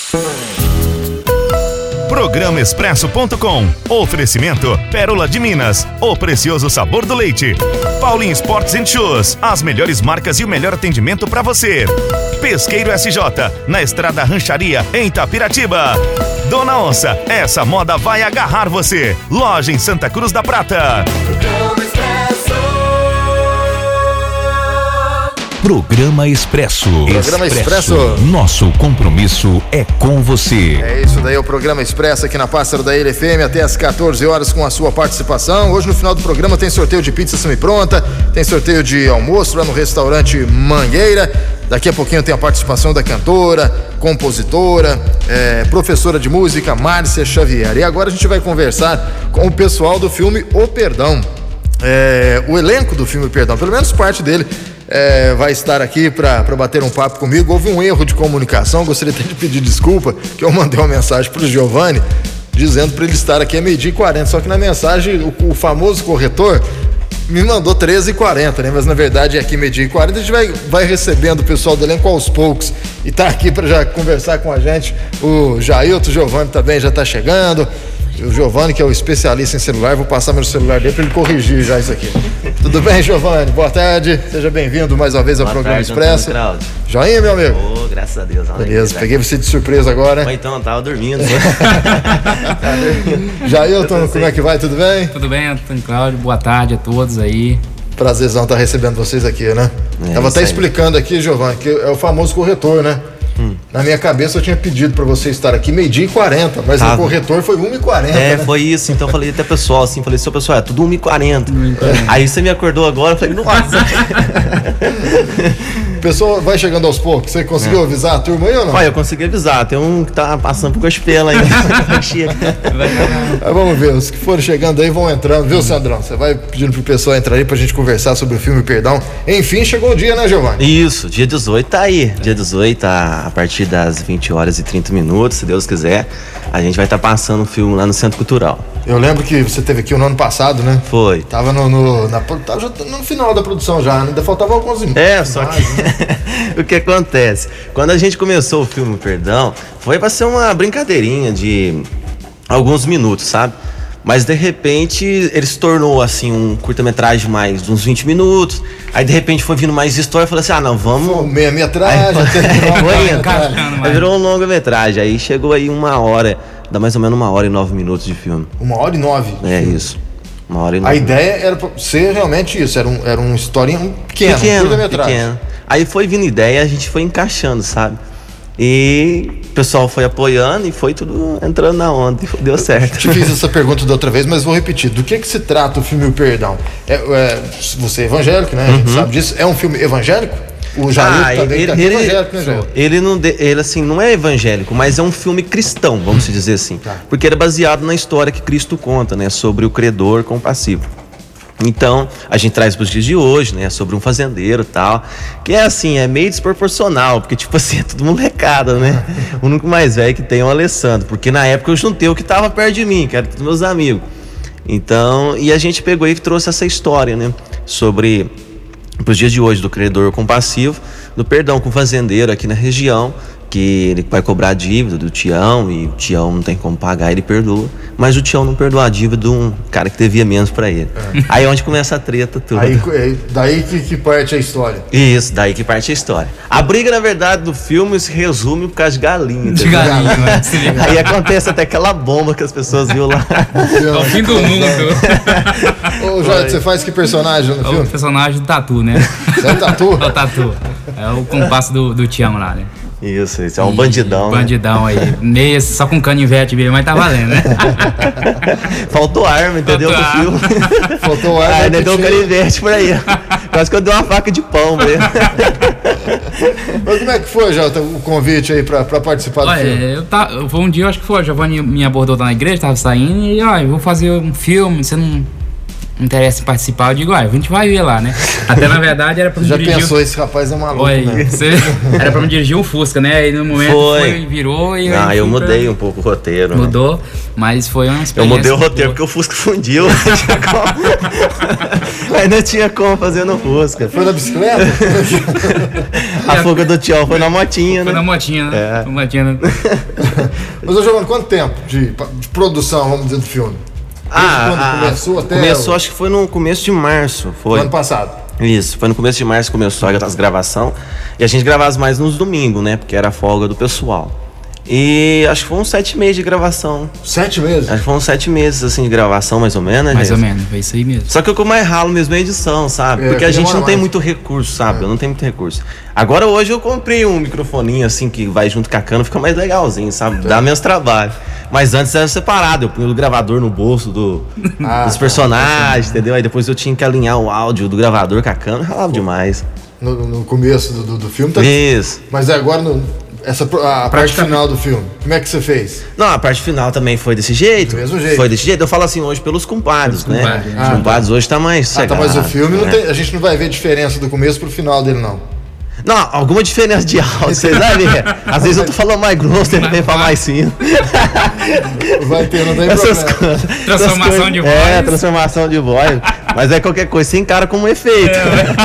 ProgramaExpresso.com. Oferecimento Pérola de Minas, o precioso sabor do leite. Paulinho Sports & Shoes, as melhores marcas e o melhor atendimento para você. Pesqueiro SJ, na Estrada Rancharia, em Itapiratiba. Dona Onça, essa moda vai agarrar você. Loja em Santa Cruz da Prata. Programa Expresso. Programa Expresso. Nosso compromisso é com você. É isso daí, o Programa Expresso aqui na Pássaro da Ilha FM até às 14 horas com a sua participação. Hoje no final do programa tem sorteio de pizza semi-pronta, tem sorteio de almoço lá no restaurante Mangueira. Daqui a pouquinho tem a participação da cantora, compositora, professora de música, Márcia Xavier. E agora a gente vai conversar com o pessoal do filme O Perdão. O elenco do filme O Perdão, pelo menos parte dele, vai estar aqui para bater um papo comigo. Houve um erro de comunicação, gostaria até de pedir desculpa, que eu mandei uma mensagem para o Giovanni dizendo para ele estar aqui a 12h40, só que na mensagem o famoso corretor me mandou 13h40, né? Mas na verdade é aqui 12h40. A gente vai recebendo o pessoal do elenco aos poucos e tá aqui para já conversar com a gente. O Jailton, o Giovanni também já tá chegando. O Giovanni, que é o especialista em celular, vou passar meu celular dele para ele corrigir já isso aqui. Tudo bem, Giovanni? Boa tarde, seja bem-vindo mais uma vez ao Programa Expresso. Joinha, meu amigo? Graças a Deus. Beleza, peguei você de surpresa agora, né? Então, tava dormindo. Jailton, como é que vai? Tudo bem? Tudo bem, Antônio Cláudio, boa tarde a todos aí. Prazerzão estar recebendo vocês aqui, né? Tava até explicando aqui, Giovanni, que é o famoso corretor, né? Na minha cabeça eu tinha pedido pra você estar aqui 12h40, mas o corretor foi 1h40. Né? Foi isso, então eu falei até pessoal assim, falei, seu pessoal, é tudo 1h40. Aí você me acordou agora, eu falei, nossa. O pessoal vai chegando aos poucos, você conseguiu avisar a turma aí ou não? Olha, eu consegui avisar, tem um que tá passando por cospela ainda. Vamos ver, os que forem chegando aí vão entrando, viu, Sandrão? Você vai pedindo pro pessoal entrar aí pra gente conversar sobre o filme Perdão. Enfim, chegou o dia, né, Giovanni? Isso, dia 18 tá aí. Dia 18, a partir das 20h30, se Deus quiser, a gente vai estar passando o filme lá no Centro Cultural. Eu lembro que você esteve aqui no ano passado, né? Foi. Tava tava já no final da produção já, ainda faltavam alguns minutos. Só que o que acontece? Quando a gente começou o filme Perdão, foi pra ser uma brincadeirinha de alguns minutos, sabe? Mas de repente ele se tornou assim um curta-metragem mais de uns 20 minutos. Aí de repente foi vindo mais história, eu falei assim, não, vamos... Meia-metragem, aí virou um longa-metragem. Aí chegou aí 1h, dá mais ou menos 1h09 de filme. 1h09? É isso. 1h09. A ideia era pra ser realmente isso, era uma historinha pequena, curta-metragem. Aí foi vindo ideia, a gente foi encaixando, sabe? E o pessoal foi apoiando e foi tudo entrando na onda e deu certo. Eu te fiz essa pergunta da outra vez, mas vou repetir. Do que se trata o filme O Perdão? Você é evangélico, né? A gente sabe disso. É um filme evangélico? O Jair também é evangélico, né, Jair? Ele assim, não é evangélico, mas é um filme cristão, vamos dizer assim. Porque ele é baseado na história que Cristo conta, né? Sobre o credor compassivo. Então, a gente traz para os dias de hoje, né, sobre um fazendeiro e tal, que é assim, é meio desproporcional, porque tipo assim, é tudo molecada, né? O único mais velho que tem é o Alessandro, porque na época eu juntei o que tava perto de mim, que era todos meus amigos. Então, e a gente pegou e trouxe essa história, né, sobre os dias de hoje do credor compassivo, do perdão com o fazendeiro aqui na região, que ele vai cobrar a dívida do Tião e o Tião não tem como pagar, ele perdoa, mas o Tião não perdoa a dívida de um cara que devia menos pra ele. Aí é onde começa a treta toda. Daí que parte a história. Isso, daí que parte a história. A briga, na verdade, do filme se resume por causa de galinha. De galinha, né? Aí acontece até aquela bomba que as pessoas viram lá. É o fim do mundo. Ô, Jorge, você faz que personagem no filme? O personagem do Tatu, né? É o Tatu? É o Tatu. É o compasso do Tião lá, né? Isso é um bandidão. Bandidão aí. Meio só com canivete mesmo, mas tá valendo, né? Faltou arma, entendeu? No filme. Faltou arma. Ainda deu um canivete por aí. Quase que eu dei uma faca de pão mesmo. Mas como é que foi, Jota, o convite aí pra participar do filme? Foi um dia, eu acho que foi, o Giovanni me abordou lá na igreja, tava saindo e, eu vou fazer um filme, você não interessa em participar, eu digo, a gente vai ver lá, né? Até na verdade era pra me dirigir. Já pensou, esse rapaz é maluco, né? Era pra me dirigir um Fusca, né? Aí no momento virou e... eu mudei um pouco o roteiro. Mudou, mas foi uma experiência. Eu mudei o roteiro porque o Fusca fundiu. Aí não tinha como fazer no Fusca. Foi na bicicleta? A fuga do Tchau foi na motinha, né? Foi na motinha, né? Né? Mas, ô Giovanni, quanto tempo de produção, vamos dizer, do filme? Quando começou até... Começou, acho que foi no começo de março. Foi. Ano passado. Isso, foi no começo de março que começou as gravações. E a gente gravava mais nos domingos, né? Porque era a folga do pessoal. E acho que foi uns 7 meses de gravação. 7 meses? Acho que foram 7 meses, assim, de gravação, mais ou menos, né? Mais ou menos, foi isso aí mesmo. Só que o que eu mais ralo mesmo é a edição, sabe? Porque a gente não tem muito recurso, sabe? Eu não tenho muito recurso. Agora, hoje, eu comprei um microfoninho, assim, que vai junto com a cana, fica mais legalzinho, sabe? Dá menos trabalho. Mas antes era separado, eu punha o gravador no bolso dos personagens, entendeu? Aí depois eu tinha que alinhar o áudio do gravador com a cana, ralava demais. No começo do filme, tá? Isso. Mas agora, a parte final do filme, como é que você fez? Não, a parte final também foi desse jeito. Do mesmo jeito. Foi desse jeito. Eu falo assim hoje pelos compadres, né? Os compadres hoje tá mais sossegado, mas o filme, né? a gente não vai ver diferença do começo pro final dele, não. Não, alguma diferença de áudio, vocês vão ver. Às vezes eu tô falando mais grosso, ele vem falar mais fino. Vai ter, não tem Essas problema. coisas. Transformação de voz. Transformação de voz. Mas é qualquer coisa, você encara como um efeito.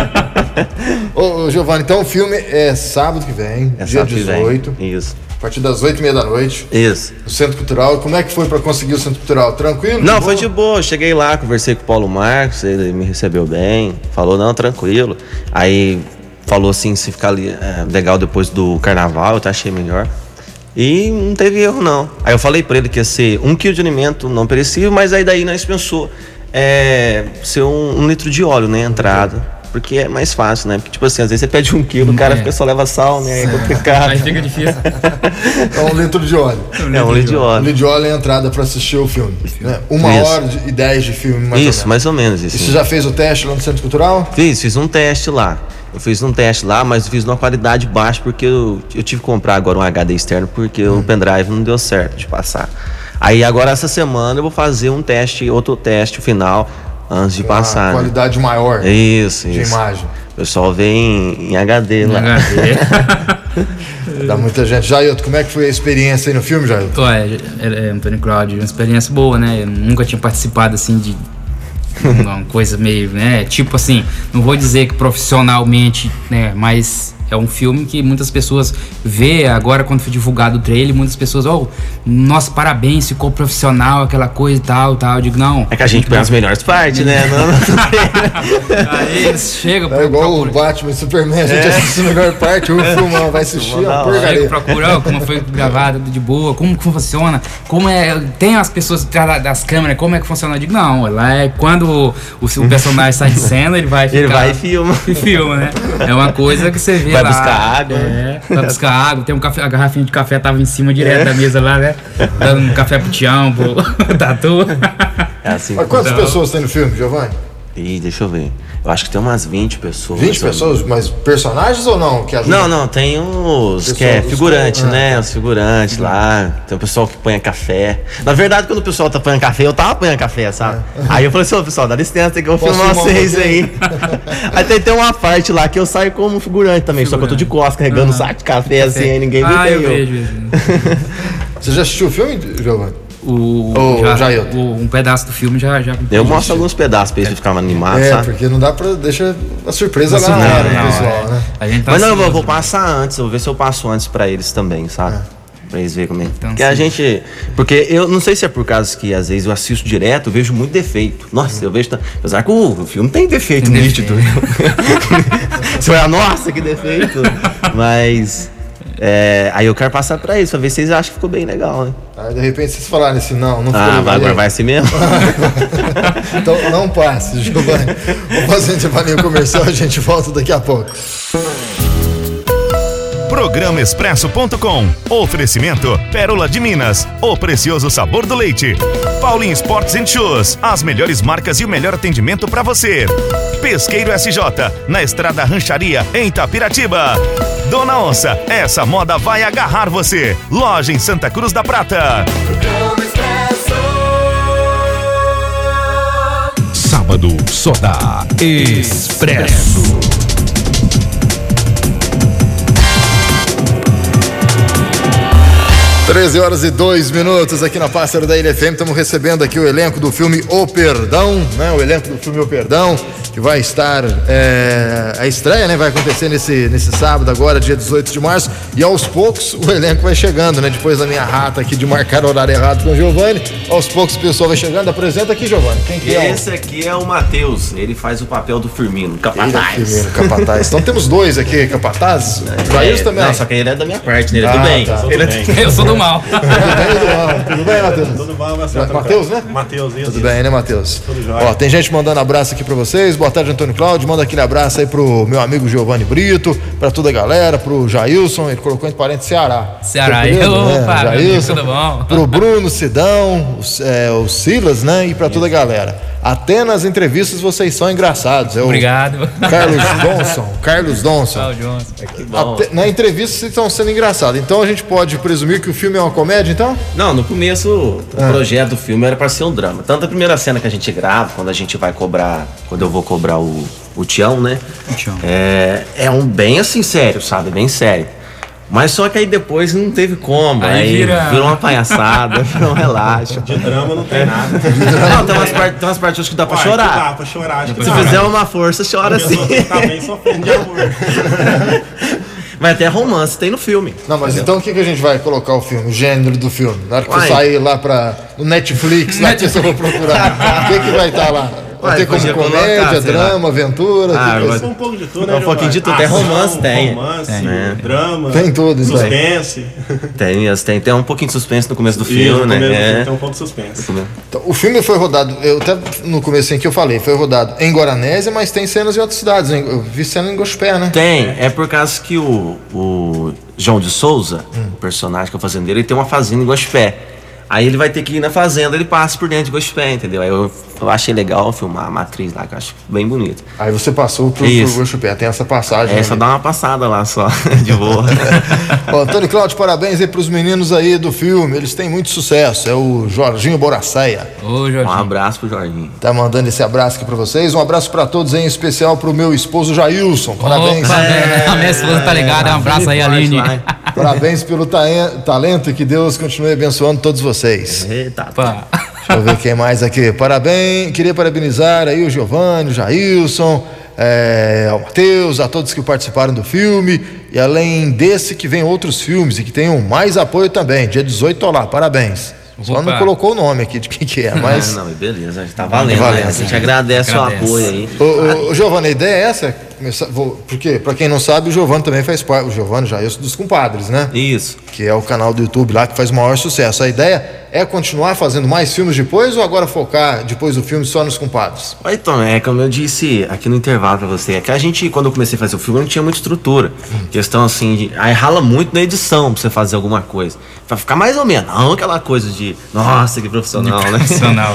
Ô, Giovanni, então o filme é sábado que vem, dia 18. Isso. A partir das 8h30 da noite. Isso. No Centro Cultural. Como é que foi pra conseguir o Centro Cultural? Tranquilo? Não, foi de boa. Eu cheguei lá, conversei com o Paulo Marcos, ele me recebeu bem. Falou, não, tranquilo. Aí falou assim, se ficar ali, legal depois do carnaval, eu até achei melhor. E não teve erro, não. Aí eu falei pra ele que ia ser 1 quilo de alimento não perecível, mas aí daí nós pensou ser 1 litro de óleo, né, entrada. Porque é mais fácil, né? Porque, tipo assim, às vezes você pede 1 quilo, o cara só leva sal, né? É complicado. Aí fica difícil. É 1 litro de óleo. 1 litro de óleo. 1 litro de óleo é a entrada pra assistir o filme. Né? 1h10 de filme, mais ou menos isso. E você já fez o teste lá no Centro Cultural? Fiz um teste lá. Eu fiz um teste lá, mas fiz numa qualidade baixa, porque eu tive que comprar agora um HD externo, porque o pendrive não deu certo de passar. Aí agora essa semana eu vou fazer outro teste final, antes de passar. Uma qualidade maior. Isso. De imagem. O pessoal vê em HD lá. Dá muita gente. Jailton, como é que foi a experiência aí no filme, Jailton? Antônio Cláudio, uma experiência boa, né? Eu nunca tinha participado assim de uma coisa meio, né? Tipo assim, não vou dizer que profissionalmente, né? Mas é um filme que muitas pessoas vê agora quando foi divulgado o trailer, muitas pessoas, nossa, parabéns, ficou profissional, aquela coisa e tal. Eu digo, não. É que a gente põe as melhores partes, né? Aí eles chegam pra procurar. O Batman e Superman, a gente assiste a melhor parte, o filme vai assistir a porcaria. Chega procurar como foi gravado de boa, como que funciona, tem as pessoas atrás das câmeras, como é que funciona? Eu digo, não, lá é quando o personagem sai de cena, ele vai e filma. E filma, né? É uma coisa que você vê vai buscar água. Vai buscar água. Tem a garrafinha de café tava em cima direto da mesa lá, né? Dando um café pro Tião, pro Tatu. Assim. Mas quantas pessoas tem no filme, Giovanni? Deixa eu ver. Eu acho que tem umas 20 pessoas. 20 pessoas? Mas personagens ou não? Que não, tem os que é figurante, né? Os figurantes lá. Tem o pessoal que põe café. Na verdade, quando o pessoal tá põendo café, eu tava põendo café, sabe? Aí eu falei assim, pessoal, dá licença, tem que eu filmar vocês aí. Aí tem uma parte lá que eu saio como figurante também, só que eu tô de costas carregando um saco de café assim, aí ninguém vê. Eu vejo. Você já assistiu o filme, Giovanni? Um pedaço do filme já eu mostro alguns pedaços pra eles ficarem animados, sabe? Porque não dá pra deixar a surpresa lá na hora, pessoal, né? A gente tá mas não, eu vou passar antes, eu vou ver se eu passo antes pra eles também, sabe? Pra eles verem como é. Então, porque a gente. Porque eu não sei se é por causa que às vezes eu assisto direto, eu vejo muito defeito. Nossa, eu vejo. Apesar que o filme tem defeito nítido. Você vai, nossa, que defeito! Mas. Aí eu quero passar pra eles, pra ver se vocês acham que ficou bem legal, né? Aí de repente vocês falarem assim, não ficou legal. Agora vai assim mesmo? Então não passe, Giovanni. Vamos fazer um intervalinho comercial, a gente volta daqui a pouco. Programa Expresso.com. Oferecimento Pérola de Minas. O precioso sabor do leite. Paulinho Sports and Shoes. As melhores marcas e o melhor atendimento para você. Pesqueiro SJ. Na Estrada Rancharia, em Itapiratiba. Dona Onça. Essa moda vai agarrar você. Loja em Santa Cruz da Prata. sábado só dá Expresso. 13h02 aqui na Pássaro da Ilha FM. Estamos recebendo aqui o elenco do filme O Perdão, né? O elenco do filme O Perdão, que vai estar a estreia, né? Vai acontecer nesse sábado agora, dia 18 de março. E aos poucos o elenco vai chegando, né? Depois da minha rata aqui de marcar o horário errado com o Giovanni, aos poucos o pessoal vai chegando. Apresenta aqui, Giovanni. Quem que é? Esse aqui é o Matheus. Ele faz o papel do Firmino, capataz. Firmino, capataz. Então temos dois aqui, capatazes. O Jailson também. Não, só que ele é da minha parte, né? Ele é do bem. Tá. Eu sou do mal. Tudo bem, Matheus? Tudo bom, Matheus, né? Matheus, isso. Tudo bem, né, Matheus? Tudo jóia. Ó, tem gente mandando abraço aqui pra vocês. Boa tarde, Antônio Cláudio. Manda aquele abraço aí pro meu amigo Giovanni Brito, pra toda a galera, pro Jailson, ele colocou entre parênteses Ceará. Ceará, Opa, Jailson, tudo bom? Pro Bruno, Sidão, o Silas, né? E pra toda a galera. Até nas entrevistas vocês são engraçados. Obrigado. Carlos Donson. Que bom. Na entrevista vocês estão sendo engraçados. Então a gente pode presumir que o filme é uma comédia, então? Não, no começo o projeto do filme era pra ser um drama. Tanto a primeira cena que a gente grava, quando a gente vai cobrar, quando eu vou cobrar o Tião, né? O Tião. É um bem assim sério, sabe? Bem sério. Mas só que aí depois não teve como. Aí virou uma palhaçada, virou um relaxo. De drama não tem nada. Não, tem umas partes que dá pra chorar. Dá pra chorar, acho que Se fizer uma força, chora assim. Tá bem sofrendo de amor. Mas até romance tem no filme. Não, mas então o que a gente vai colocar o filme, o gênero do filme? Na hora que você sair lá no Netflix, lá que você for procurar, o que vai estar lá? Vai ter como comédia, drama, aventura? Um pouco de tudo, né? Um pouquinho de tudo. Até romance tem. Romance, drama. Tem tudo, suspense. Tem um pouquinho de suspense no começo do filme, né? Tem um pouco de suspense. Então, o filme foi rodado, eu até no comecinho que eu falei, foi rodado em Guaranésia, mas tem cenas em outras cidades. Eu vi cena em Gospé, né? Tem, é por causa que o João de Souza, o personagem que é o fazendeiro, ele tem uma fazenda em Gospé. Aí ele vai ter que ir na fazenda, ele passa por dentro de Gospé, entendeu? Aí eu achei legal filmar a matriz lá, que eu acho bem bonito. Aí você passou pro Gospé, tem essa passagem. É, só dá uma passada lá só, de boa. Ó, Antônio Cláudio, parabéns aí pros meninos aí do filme, eles têm muito sucesso, é o Jorginho Boraceia. Ô, Jorginho. Um abraço pro Jorginho. Tá mandando esse abraço aqui pra vocês, um abraço pra todos aí, em especial pro meu esposo Jailson, parabéns. A minha esposa tá ligada, um abraço aí, Aline. Parabéns pelo talento e que Deus continue abençoando todos vocês. Eita, Deixa eu ver quem mais aqui. Parabéns, queria parabenizar aí o Giovanni, o Jailson, ao Matheus, a todos que participaram do filme. E além desse, que vem outros filmes e que tenham mais apoio também. Dia 18 tô lá, parabéns. Só não colocou o nome aqui de quem que é, mas... Não, beleza, tá valendo, né? A gente agradece o apoio aí. Ô, Giovanni, a ideia é essa? Porque, pra quem não sabe, o Giovanni também faz parte, o Giovanni Jailson dos Compadres, né? Isso. Que é o canal do YouTube lá que faz o maior sucesso. A ideia é continuar fazendo mais filmes depois ou agora focar depois do filme só nos Compadres? Então, como eu disse aqui no intervalo pra você, é que a gente, quando eu comecei a fazer o filme, não tinha muita estrutura. Questão assim, aí rala muito na edição pra você fazer alguma coisa. Pra ficar mais ou menos, não aquela coisa de, nossa, que profissional, né? Profissional.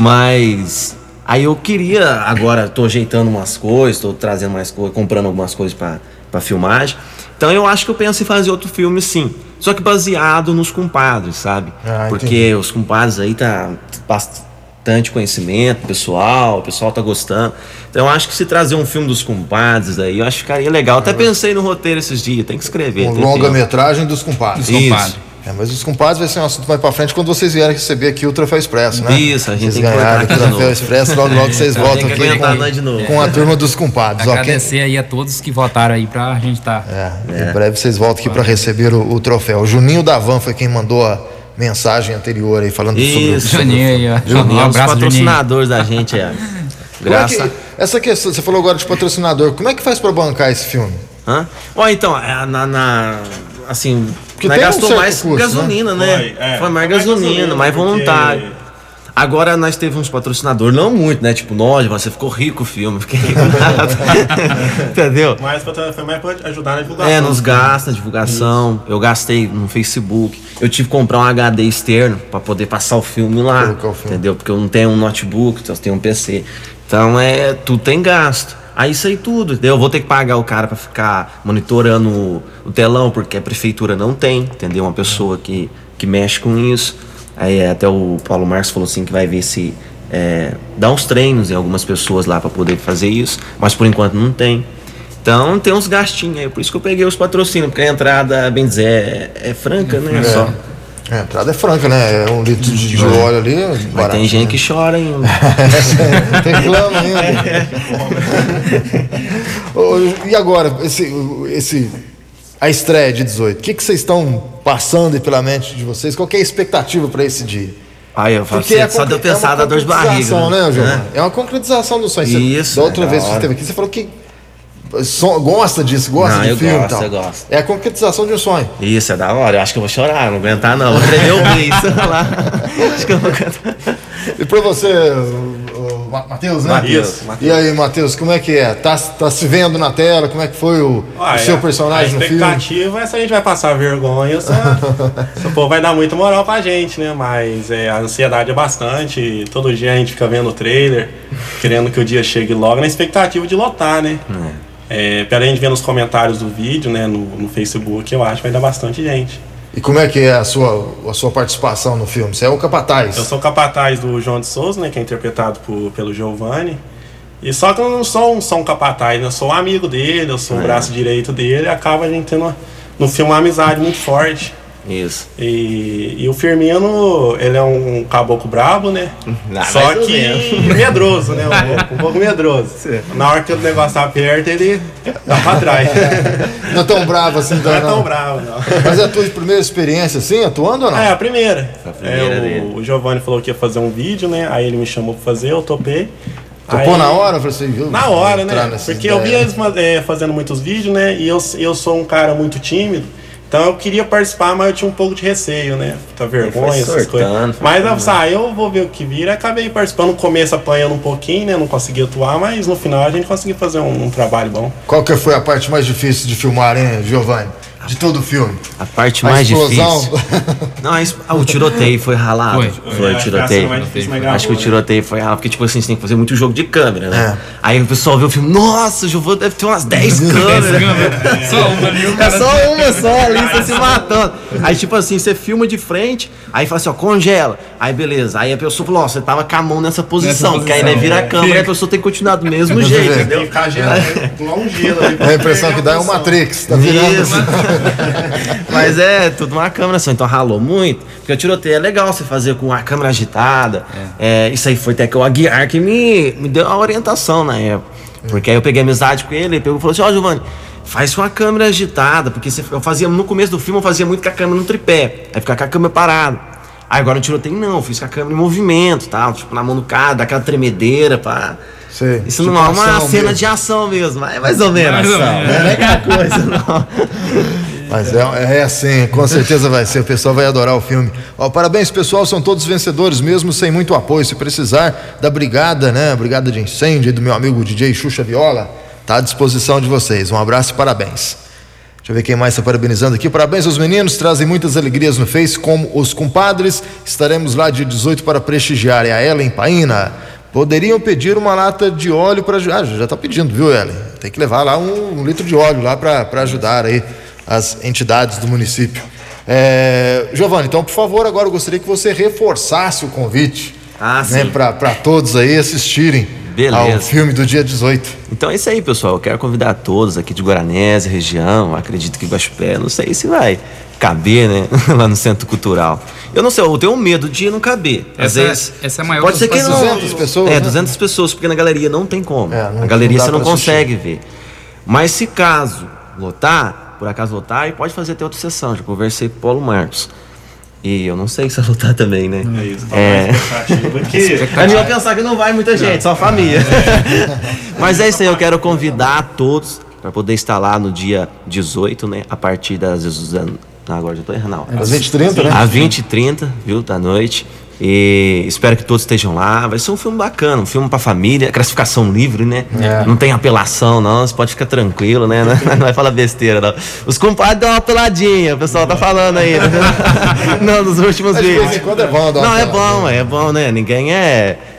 Mas... Aí eu queria, agora tô ajeitando umas coisas, tô trazendo mais coisas, comprando algumas coisas pra filmagem. Então eu acho que eu penso em fazer outro filme sim. Só que baseado nos Compadres, sabe? Porque entendi. Os Compadres aí tá bastante conhecimento pessoal, o pessoal tá gostando. Então eu acho que se trazer um filme dos Compadres aí, eu acho que ficaria legal. Até pensei no roteiro esses dias, tem que escrever. Longa-metragem dos Compadres. Isso. Mas os Compadres vai ser um assunto mais pra frente quando vocês vierem receber aqui o Troféu Expresso, né? Isso, a gente vocês tem que ganharam aqui o Troféu Expresso, logo vocês voltam aqui com a turma dos Compadres. Agradecer aí a todos que votaram aí pra gente estar. Em breve vocês voltam aqui pra receber o troféu. O Juninho da Van foi quem mandou a mensagem anterior aí, falando sobre o Juninho aí, ó. Juninho, um abraço, os patrocinadores da gente, essa questão, você falou agora de patrocinador, como é que faz pra bancar esse filme? Então, assim, nós gastou mais gasolina, né? Foi mais gasolina, mais voluntário. Agora nós teve uns patrocinadores, não muito, né? Tipo, você ficou rico o filme, fiquei rico nada. Entendeu? Mas foi mais pra ajudar na divulgação. Nos gastos, na divulgação. Isso. Eu gastei no Facebook. Eu tive que comprar um HD externo pra poder passar o filme lá. Entendeu? Porque eu não tenho um notebook, eu tenho um PC. Então tudo tem gasto. Aí isso aí tudo, entendeu? Eu vou ter que pagar o cara pra ficar monitorando o telão, porque a prefeitura não tem, entendeu? Uma pessoa que mexe com isso. Aí até o Paulo Marcos falou assim que vai ver se dar uns treinos em algumas pessoas lá para poder fazer isso, mas por enquanto não tem. Então tem uns gastinhos aí, por isso que eu peguei os patrocínios, porque a entrada, bem dizer, é franca, né? Só. A entrada é franca, né? É 1 litro de óleo ali. Mas tem gente que chora ainda. Tem clama ainda. E agora, a estreia de 18, o que vocês estão passando aí pela mente de vocês? Qual que é a expectativa para esse dia? Eu falo só de eu pensar da dor de barriga. Né, João? É uma concretização do sonho. Isso. Da outra vez que você esteve aqui, você falou que gosta disso, gosta de filme e tal. Eu gosto. É a concretização de um sonho. Isso, é da hora. Eu acho que eu vou chorar, não vou aguentar não. Vou tremer o beijo lá. Acho que eu vou cantar. E pra você, Matheus, né? Matheus. E aí, Matheus, como é que é? Tá se vendo na tela? Como é que foi o seu personagem no filme? A expectativa é se a gente vai passar vergonha, se o povo vai dar muita moral pra gente, né? Mas a ansiedade é bastante. Todo dia a gente fica vendo o trailer, querendo que o dia chegue logo, na expectativa de lotar, né? Pela gente ver nos comentários do vídeo, né, no Facebook, eu acho que vai dar bastante gente. E como é que é a sua participação no filme? Você é o capataz? Eu sou o capataz do João de Souza, né, que é interpretado pelo Giovanni. E só que eu não sou um capataz, né, eu sou um amigo dele, eu sou o braço direito dele, e acaba a gente tendo no filme uma amizade muito forte. Isso. E o Firmino, ele é um caboclo brabo, né? Só que medroso, né? Um pouco medroso. Na hora que o negócio aperta, ele dá pra trás. Não é tão bravo assim, não é tão bravo, não. Mas é a tua primeira experiência assim, atuando ou não? É, a primeira. Dele. O Giovanni falou que ia fazer um vídeo, né? Aí ele me chamou pra fazer, eu topei. Topou na hora? Você viu? Na hora, né? Porque eu vi eles fazendo muitos vídeos, né? E eu sou um cara muito tímido. Então eu queria participar, mas eu tinha um pouco de receio, né? Muita vergonha, essas coisas. Mas eu vou ver o que vira. Acabei participando. No começo apanhando um pouquinho, né? Não consegui atuar, mas no final a gente conseguiu fazer um trabalho bom. Qual que foi a parte mais difícil de filmar, hein, Giovanni? De todo o filme? A parte mais difícil. Não, o tiroteio foi ralado. Foi o tiroteio. Acho que o tiroteio foi ralado, porque tipo assim, você tem que fazer muito jogo de câmera, né? Aí o pessoal vê o filme, nossa, o Giovanni deve ter umas 10 câmeras. Só uma ali, é só uma só ali, você se matando. Aí tipo assim, você filma de frente, aí fala assim, ó, congela. Aí beleza, aí a pessoa falou, ó, você tava com a mão nessa posição, porque aí vira a câmera e a pessoa tem que continuar do mesmo jeito, entendeu? Tem que ficar igual um gelo ali. A impressão que dá é o Matrix, tá virando assim. Mas é tudo uma câmera só, então ralou muito. Porque o tiroteio é legal você fazer com a câmera agitada. Isso aí foi até que o Aguiar que me deu a orientação na época. Porque aí eu peguei amizade com ele, pegou e falou assim, ó, Giovanni, faz com a câmera agitada, porque eu fazia, no começo do filme eu fazia muito com a câmera no tripé, aí ficava com a câmera parada. Aí agora no tiroteio não, eu fiz com a câmera em movimento, tal, tipo na mão do cara, dá aquela tremedeira, pá. Sei. Isso tipo não é uma cena mesmo de ação mesmo, mas é mais ou menos ação, não é aquela coisa não. Mas é assim, com certeza vai ser, o pessoal vai adorar o filme. Parabéns, pessoal, são todos vencedores mesmo sem muito apoio. Se precisar da brigada, né, brigada de incêndio do meu amigo DJ Xuxa Viola, tá à disposição de vocês. Um abraço e parabéns. Deixa eu ver quem mais está parabenizando aqui. Parabéns aos meninos, trazem muitas alegrias no Face, como os compadres. Estaremos lá dia 18 para prestigiar. É a Ellen Paina. Poderiam pedir uma lata de óleo para ajudar. Já está pedindo, viu, Ellen? Tem que levar lá um litro de óleo lá para ajudar aí as entidades do município. Giovanni, então por favor, agora eu gostaria que você reforçasse o convite, né, para todos aí assistirem ao filme do dia 18. Então é isso aí, pessoal, eu quero convidar todos aqui de Guaranésia, região, acredito que Guaxupé, não sei se vai caber, né, lá no Centro Cultural. Eu não sei, eu tenho medo de não caber. Às vezes, essa é a maior. Pode ser que não. 200 pessoas. 200 pessoas, porque na galeria não tem como. Na galeria você não consegue ver. Mas se caso lotar, por acaso lotar, e pode fazer até outra sessão. Já conversei com o Paulo Marcos. E eu não sei se vai lotar também, né? É isso, tá a gente vai pensar que não vai muita gente, só a família. Mas é isso aí, eu quero convidar todos para poder estar lá no dia 18, né? A partir das... agora já estou errando. Às 20h30, né? Às 20h30, viu? Da noite. E espero que todos estejam lá. Vai ser um filme bacana, um filme pra família, classificação livre, né? Não tem apelação, não. Você pode ficar tranquilo, né? Não vai falar besteira, não. Os compadres dão uma apeladinha, o pessoal tá falando aí. Não, nos últimos vídeos. De vez em quando é bom dar uma Não, é bom, né? Ninguém é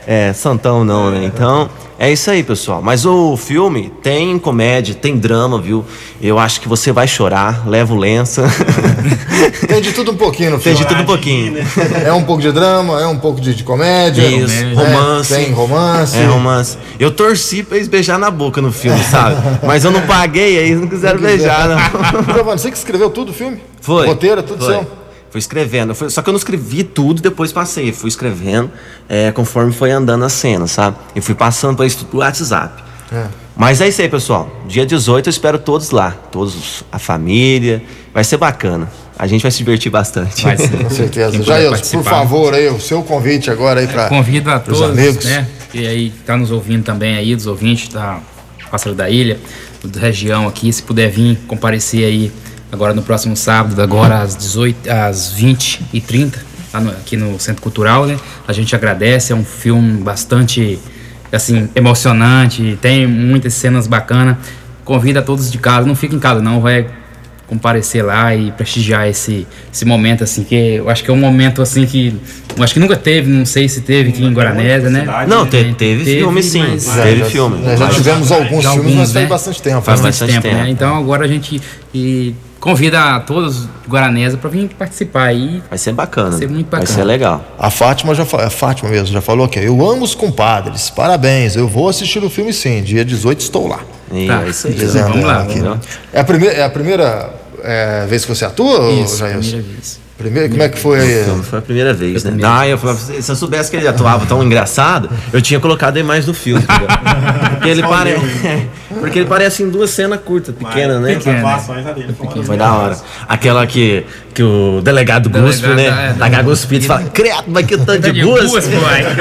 santão não, né? Então, é isso aí, pessoal. Mas o filme tem comédia, tem drama, viu? Eu acho que você vai chorar, leva o lenço. Tem de tudo um pouquinho no Tem filme. de tudo um pouquinho. É um pouco de drama, é um pouco de comédia. Isso, romance. Tem romance. É romance. Eu torci pra eles beijar na boca no filme, sabe? Mas eu não paguei, aí eles não quiseram beijar, não. Giovanni, você que escreveu tudo o filme? Foi. O roteiro, tudo Foi. seu? Fui escrevendo. Só que eu não escrevi tudo e depois passei. Fui escrevendo conforme foi andando a cena, sabe? E fui passando para isso do WhatsApp. Mas é isso aí, pessoal. Dia 18 eu espero todos lá. Todos, a família. Vai ser bacana. A gente vai se divertir bastante. Vai ser. Com certeza. Quem puder Jailson, por participar. favor, aí, o seu convite agora aí para Convido a os todos, amigos. né? E aí tá nos ouvindo também aí, dos ouvintes da Pássaro da Ilha, da região aqui, se puder vir comparecer aí agora no próximo sábado, agora às 20h30, aqui no Centro Cultural, né? A gente agradece, é um filme bastante, assim, emocionante, tem muitas cenas bacanas. Convida a todos de casa, não fica em casa não, vai comparecer lá e prestigiar esse momento, assim, que eu acho que é um momento, assim, que eu acho que nunca teve, não sei se teve aqui em Guaranésia, né? Não, teve filme sim. mas- Teve filme. Já tivemos alguns Já filmes, mas alguns, faz né? bastante tempo. Faz né? bastante tempo. né? Então agora a gente convida a todos de Guaranésia para vir participar aí. Vai ser bacana. Vai ser muito Vai bacana. ser legal. A Fátima já falou que eu amo os compadres, parabéns, eu vou assistir o filme sim, dia 18 estou lá. E Tá. é isso aí. Dizendo vamos lá, aqui. vamos lá. É a primeira vez que você atua, Isso, Jailson? primeira vez. Como é que foi aí? Então, foi a primeira vez, né? primeira Eu falava, se eu soubesse que ele atuava tão engraçado, eu tinha colocado ele mais no filme. Entendeu? Porque ele parece em duas cenas curtas, pequenas, né? As atuações dele foram Foi da hora. Aquela que o delegado guspe, né? Taca guspito e fala, credo, mas que tanto de guspe.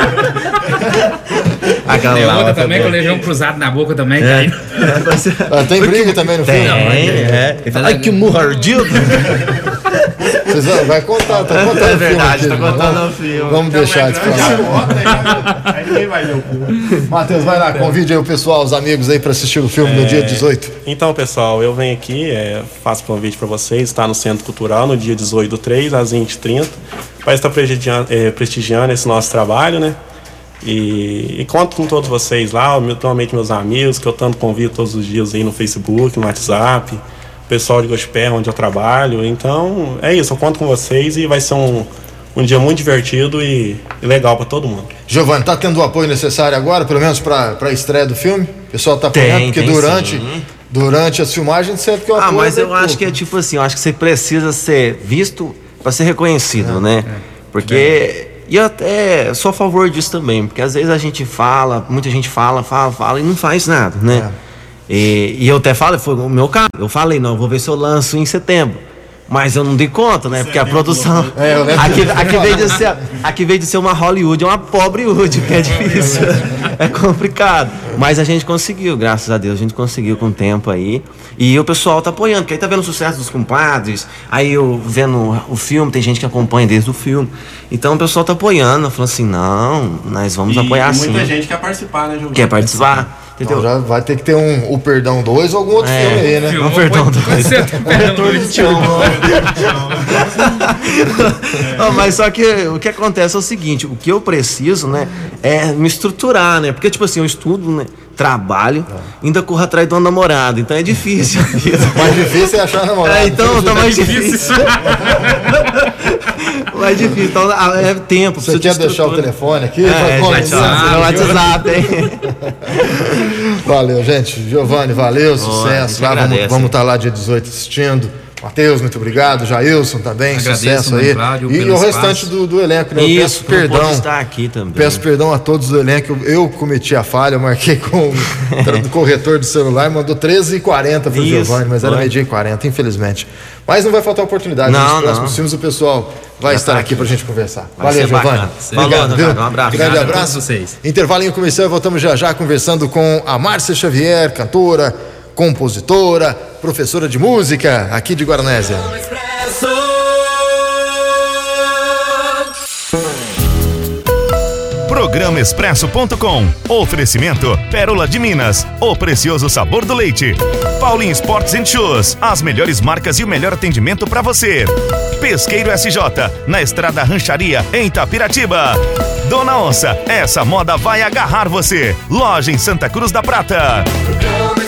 Aquela Tem lá outra foi também boa. com o leijão cruzado na boca também, caindo. Tem briga também no Tem, filme? Ele fala, ai que murro ardido. Vocês vai contar, tá contando É o filme verdade, aqui, tá né? contando o filme. Vamos deixar isso pra lá. Aí ninguém vai ver o filme. Matheus, vai lá, convide aí o pessoal, os amigos aí pra assistir o filme no dia 18. Então, pessoal, eu venho aqui, faço convite para vocês, está no Centro Cultural no dia 18/3, às 20h30, para estar prestigiando esse nosso trabalho, né? E conto com todos vocês lá, naturalmente meus amigos, que eu tanto convido todos os dias aí no Facebook, no WhatsApp, o pessoal de Gospé, onde eu trabalho. Então, é isso, eu conto com vocês e vai ser um dia muito divertido e legal para todo mundo. Giovanni, tá tendo o apoio necessário agora, pelo menos pra estreia do filme? O pessoal tá apoiando, porque tem durante as filmagens sempre que eu apoio. Mas eu pouco. acho que é tipo assim, eu acho que você precisa ser visto para ser reconhecido, né? Porque e eu até sou a favor disso também, porque às vezes a gente fala, muita gente fala e não faz nada, né? E eu até falo, foi o meu caso, eu falei, não, eu vou ver se eu lanço em setembro. Mas eu não dei conta, né? Porque a produção. eu lembro. Aqui veio de ser uma Hollywood, é uma pobre Wood, que é difícil. É complicado. Mas a gente conseguiu, graças a Deus, a gente conseguiu com o tempo aí. E o pessoal tá apoiando, porque aí tá vendo o sucesso dos compadres, aí eu vendo o filme, tem gente que acompanha desde o filme. Então o pessoal tá apoiando, falando assim, não, nós vamos apoiar sim. Muita gente quer participar, né, Giovanni? Quer participar? Entendeu? Então já vai ter que ter o Perdão 2 ou algum outro filme aí, né? Não, perdão, Não, mas só que o que acontece é o seguinte, o que eu preciso, né, é me estruturar, né? Porque, tipo assim, eu estudo, né? Trabalho, ainda corro atrás de uma namorada, então é difícil. Mais difícil é achar namorado. Então tá mais difícil. Mais difícil, então é tempo. Você quer deixar o telefone aqui? WhatsApp, hein? Valeu, gente. Giovanni, valeu, sucesso. Lá, vamos estar lá dia 18 assistindo. Matheus, muito obrigado. Jailson também, Agradeço, sucesso aí. Cláudio, E pelo o restante espaço. do elenco, né? Eu Isso, peço perdão. estar aqui também. Peço perdão a todos do elenco. Eu cometi a falha, eu marquei com o corretor do celular, mandou 13h40 pro Isso, Giovanni, mas era foi. meio-dia e 40, infelizmente. Mas não vai faltar oportunidade. Não, Nos próximos não. filmes o pessoal vai Já estar tá aqui pra gente conversar. Valeu, ser Giovanni. bacana. Obrigado, Falou, viu? um abraço. Grande Obrigado a abraço. todos vocês. Intervalinho comercial e voltamos já conversando com a Márcia Xavier, cantora, compositora, professora de música aqui de Guaranésia. Programa Expresso.com. Oferecimento Pérola de Minas. O precioso sabor do leite. Paulinho Sports and Shoes. As melhores marcas e o melhor atendimento para você. Pesqueiro SJ. Na Estrada Rancharia, em Itapiratiba. Dona Onça, essa moda vai agarrar você. Loja em Santa Cruz da Prata.